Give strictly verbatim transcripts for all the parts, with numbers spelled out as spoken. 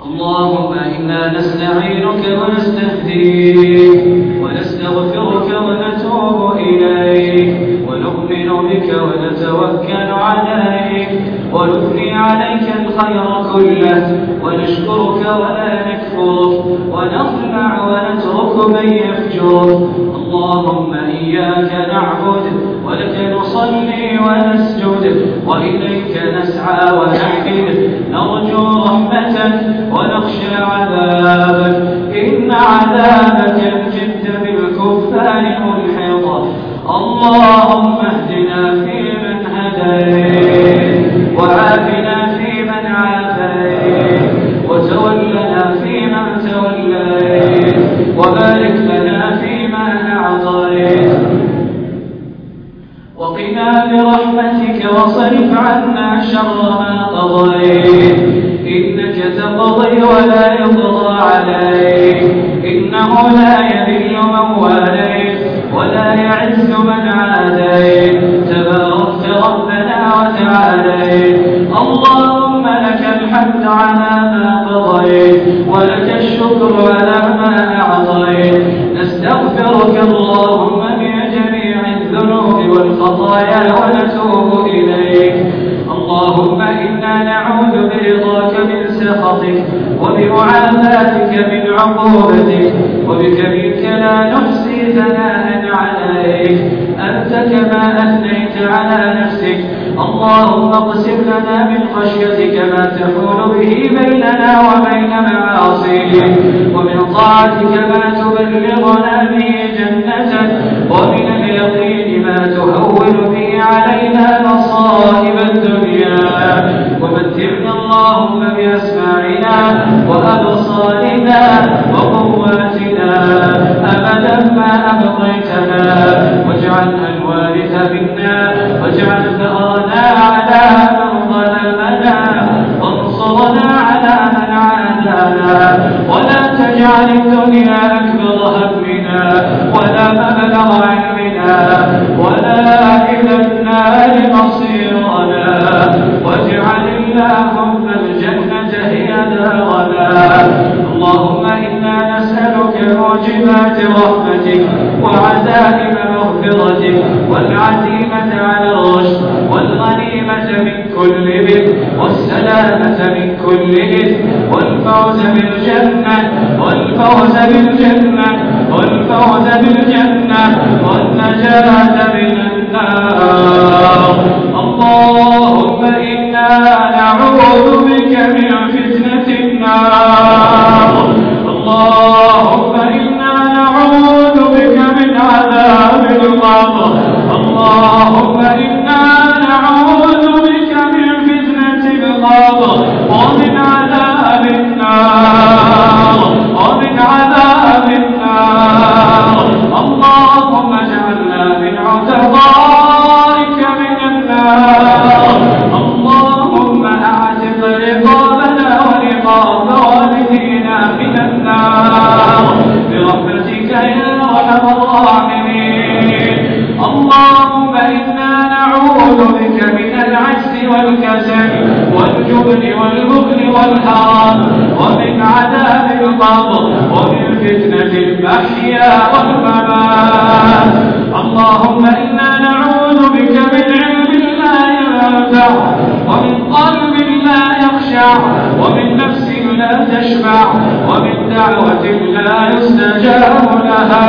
اللهم إنا نستعينك ونستهديك ونستغفرك ونتوب إليك ونؤمن بك ونتوكل عليك ونثني عليك الخير كله ونشكرك ولا نكفرك ونخلع ونترك من يفجرك. اللهم إياك نعبد ولك نصلي ونسجد وإليك نسعى ونحفد نرجو رحمتك ونخشى عذابك إن عذابك الجد بالكفار ملحق. اللهم اهدنا فيمن هديت وعافنا فيمن عافيت وتولنا فيمن توليت وبارك لنا فيما أعطيت وقنا برحمتك واصرف عنا شر ما قضيت إنك تقضي ولا يقضى عليك إنه لا يذل من واليت ولا يعز من عاديت تباركت ربنا وتعاليت. اللهم لك الحمد على ما قضيت ولك الشكر على ما أعطيت. نستغفرك اللهم من جميع الذنوب والخطايا ونتوب إليك. اللهم إنا نعوذ برضاك من سخطك وبمعافاتك من عقوبتك وبك منك لا نحصي ثناء عليك أنت كما أثنيت على نفسك. اللهم اقسم لنا من خشيتك ما تحول به بيننا وبين معاصيك ومن طاعتك ما تبلغنا به جنتك ومن اليقين ما تهون به علينا مصائب الدنيا ومتعنا اللهم بأسماعنا وأبصارنا وقواتنا أبدا ما أبقيتنا واجعلنا الوارث منا واجعل ثأرنا على من ظلمنا وانصرنا على من عادانا ولا تجعل الدنيا أكبر همنا ولا مبلغ علمنا ولا إلى النار مصيرنا واجعل اللهم الجنة هي دارنا. اللهم إنا نسألك موجبات رحمتك وعزائم مغفرتك والعزيمة على الرشد والغنيمة من كل بر والسلامة من كل إثم والفوز بالجنة والفوز بالجنة والفوز بالجنة والنجاة من النار. اللهم إنا نعوذ بك من فتنة النار. اللهم إنا نعوذ بك من عذاب القبر. اللهم إنا نعوذ بك من فتنة القبر ومن عذاب النار ومن عذاب النار. اللهم اجعلنا من عتقائك من النار. اللهم أعتق رقابنا ورقاب والدينا من النار برحمتك يا أرحم الراحمين. اللهم إنا نعوذ بك من العجز والكسل والجبن والبخل والحرام ومن عذاب القبر ومن فتنة المحيا والممات. اللهم إنا نعوذ بك من علم لا ينفع ومن قلب لا يخشع ومن نفس لا تشبع ومن دعوة لا يستجاب لها.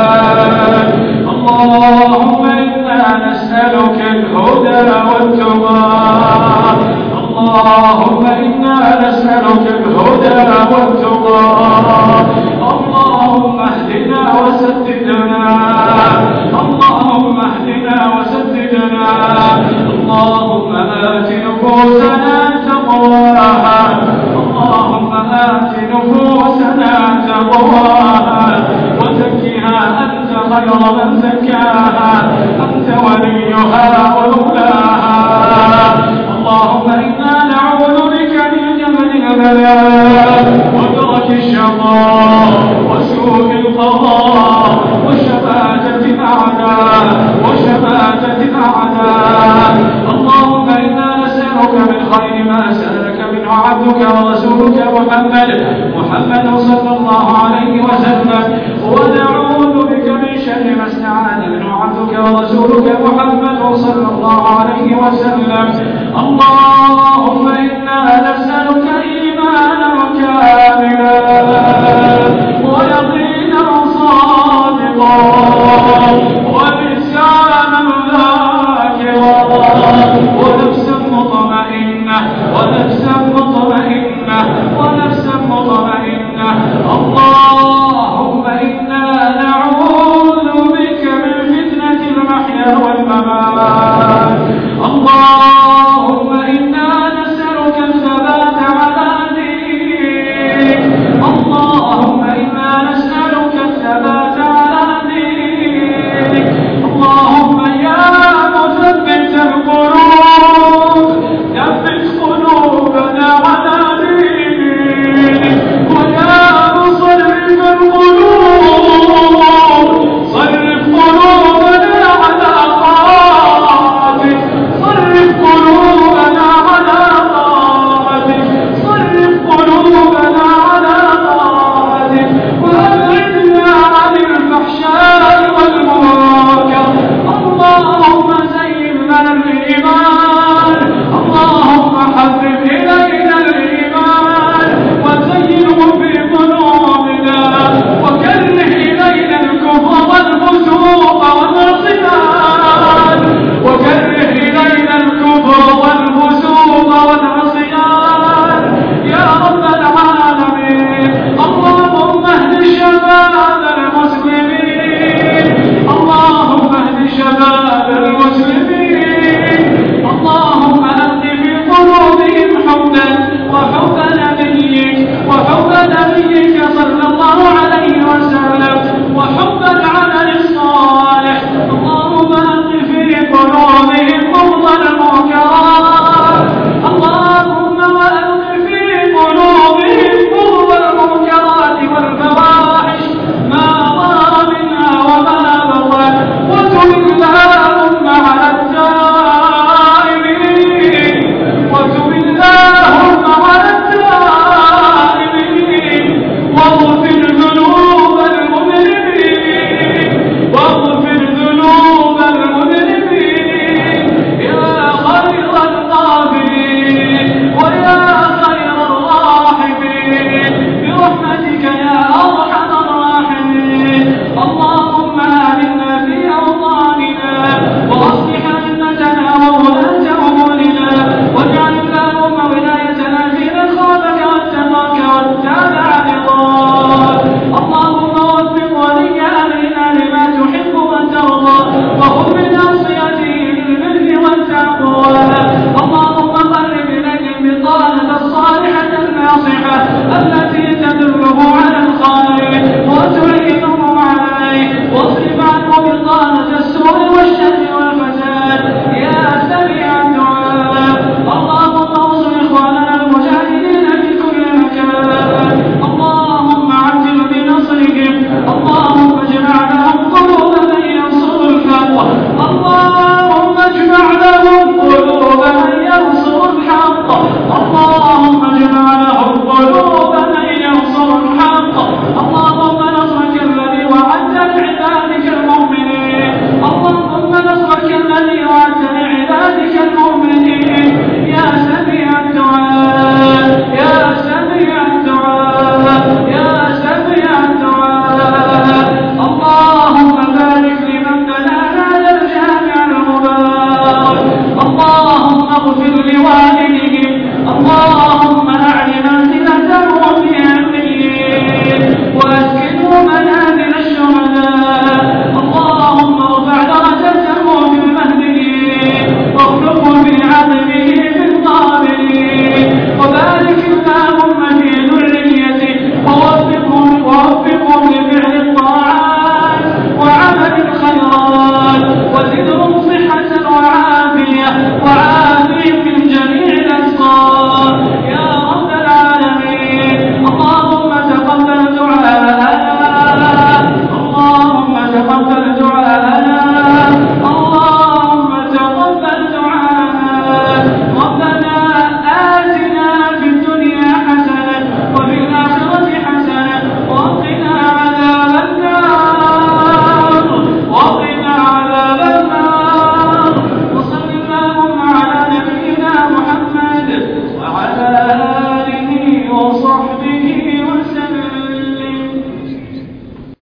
اللهم إنا نسألك الهدى والتقى. اللهم إنا نسألك الهدى والتقى. اللهم اهدنا وسددنا. اللهم اهدنا وسددنا. اللهم آت نفوسنا تقواها. اللهم آت نفوسنا تقواها وزكها أنت خير من زكاها أنت وليها ومولاها. اللهم إنا نعوذ بك من جهل البلاء ودرك الشقاء وسوء القضاء وشماتة الأعداء وشماتة الأعداء. اللهم إنا نسألك من خير ما سألك منه عبدك ورسولك محمد محمد صلى الله عليه وسلم ونعوذ بك من شر ما استعاذ منه عبدك ورسولك محمد صلى الله عليه وسلم. اللهم